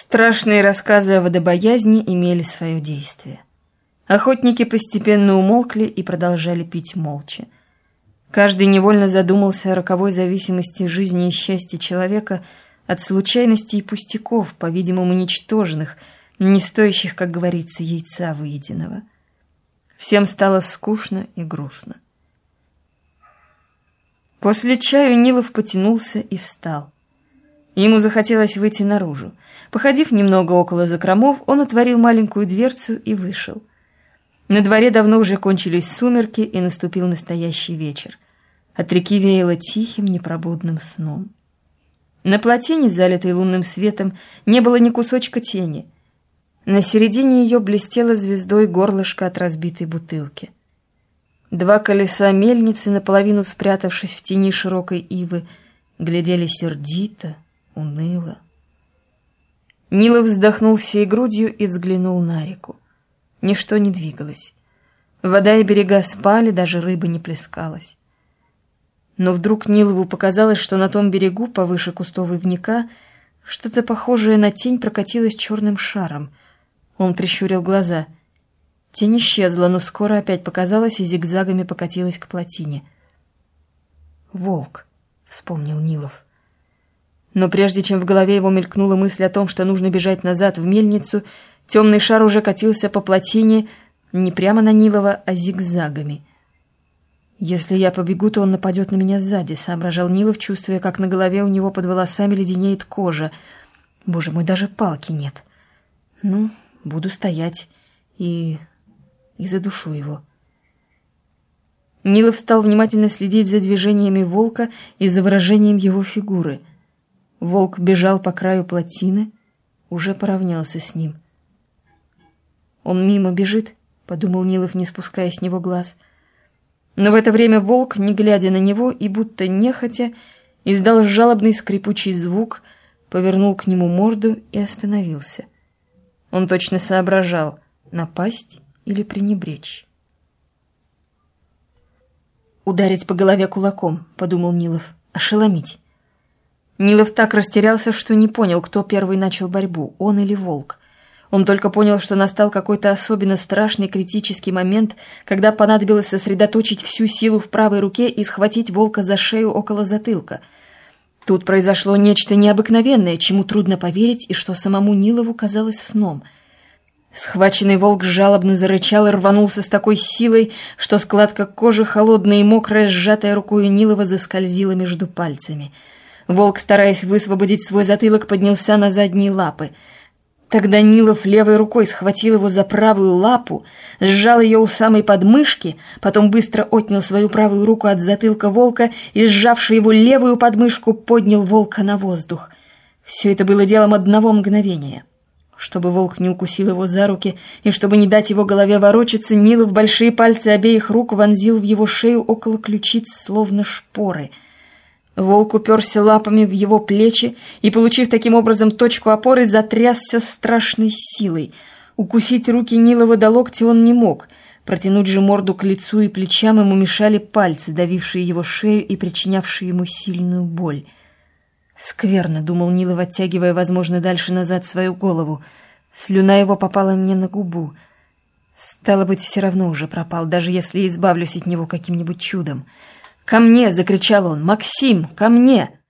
Страшные рассказы о водобоязни имели свое действие. Охотники постепенно умолкли и продолжали пить молча. Каждый невольно задумался о роковой зависимости жизни и счастья человека от случайностей и пустяков, по-видимому, ничтожных, не стоящих, как говорится, яйца выеденного. Всем стало скучно и грустно. После чаю Нилов потянулся и встал. Ему захотелось выйти наружу. Походив немного около закромов, он отворил маленькую дверцу и вышел. На дворе давно уже кончились сумерки, и наступил настоящий вечер. От реки веяло тихим, непробудным сном. На плотине, залитой лунным светом, не было ни кусочка тени. На середине ее блестело звездой горлышко от разбитой бутылки. Два колеса мельницы, наполовину спрятавшись в тени широкой ивы, глядели сердито, уныло. Нилов вздохнул всей грудью и взглянул на реку. Ничто не двигалось. Вода и берега спали, даже рыба не плескалась. Но вдруг Нилову показалось, что на том берегу, повыше кустов ивника, что-то похожее на тень прокатилось черным шаром. Он прищурил глаза. Тень исчезла, но скоро опять показалась и зигзагами покатилась к плотине. «Волк», — вспомнил Нилов. Но прежде чем в голове его мелькнула мысль о том, что нужно бежать назад в мельницу, темный шар уже катился по плотине не прямо на Нилова, а зигзагами. «Если я побегу, то он нападет на меня сзади», — соображал Нилов, чувствуя, как на голове у него под волосами леденеет кожа. «Боже мой, даже палки нет. Ну, буду стоять и задушу его». Нилов стал внимательно следить за движениями волка и за выражением его фигуры. Волк бежал по краю плотины, уже поравнялся с ним. «Он мимо бежит», — подумал Нилов, не спуская с него глаз. Но в это время волк, не глядя на него и будто нехотя, издал жалобный скрипучий звук, повернул к нему морду и остановился. Он точно соображал, напасть или пренебречь. «Ударить по голове кулаком», — подумал Нилов, — «ошеломить». Нилов так растерялся, что не понял, кто первый начал борьбу, он или волк. Он только понял, что настал какой-то особенно страшный критический момент, когда понадобилось сосредоточить всю силу в правой руке и схватить волка за шею около затылка. Тут произошло нечто необыкновенное, чему трудно поверить и что самому Нилову казалось сном. Схваченный волк жалобно зарычал и рванулся с такой силой, что складка кожи, холодная и мокрая, сжатая рукой Нилова, заскользила между пальцами. Волк, стараясь высвободить свой затылок, поднялся на задние лапы. Тогда Нилов левой рукой схватил его за правую лапу, сжал ее у самой подмышки, потом быстро отнял свою правую руку от затылка волка и, сжавши его левую подмышку, поднял волка на воздух. Все это было делом одного мгновения. Чтобы волк не укусил его за руки и чтобы не дать его голове ворочаться, Нилов большие пальцы обеих рук вонзил в его шею около ключиц, словно шпоры. Волк уперся лапами в его плечи и, получив таким образом точку опоры, затрясся страшной силой. Укусить руки Нилова до локтя он не мог. Протянуть же морду к лицу и плечам ему мешали пальцы, давившие его шею и причинявшие ему сильную боль. «Скверно», — думал Нилов, оттягивая, возможно, дальше назад свою голову. «Слюна его попала мне на губу. Стало быть, все равно уже пропал, даже если избавлюсь от него каким-нибудь чудом». «Ко мне!» — закричал он. «Максим, ко мне!»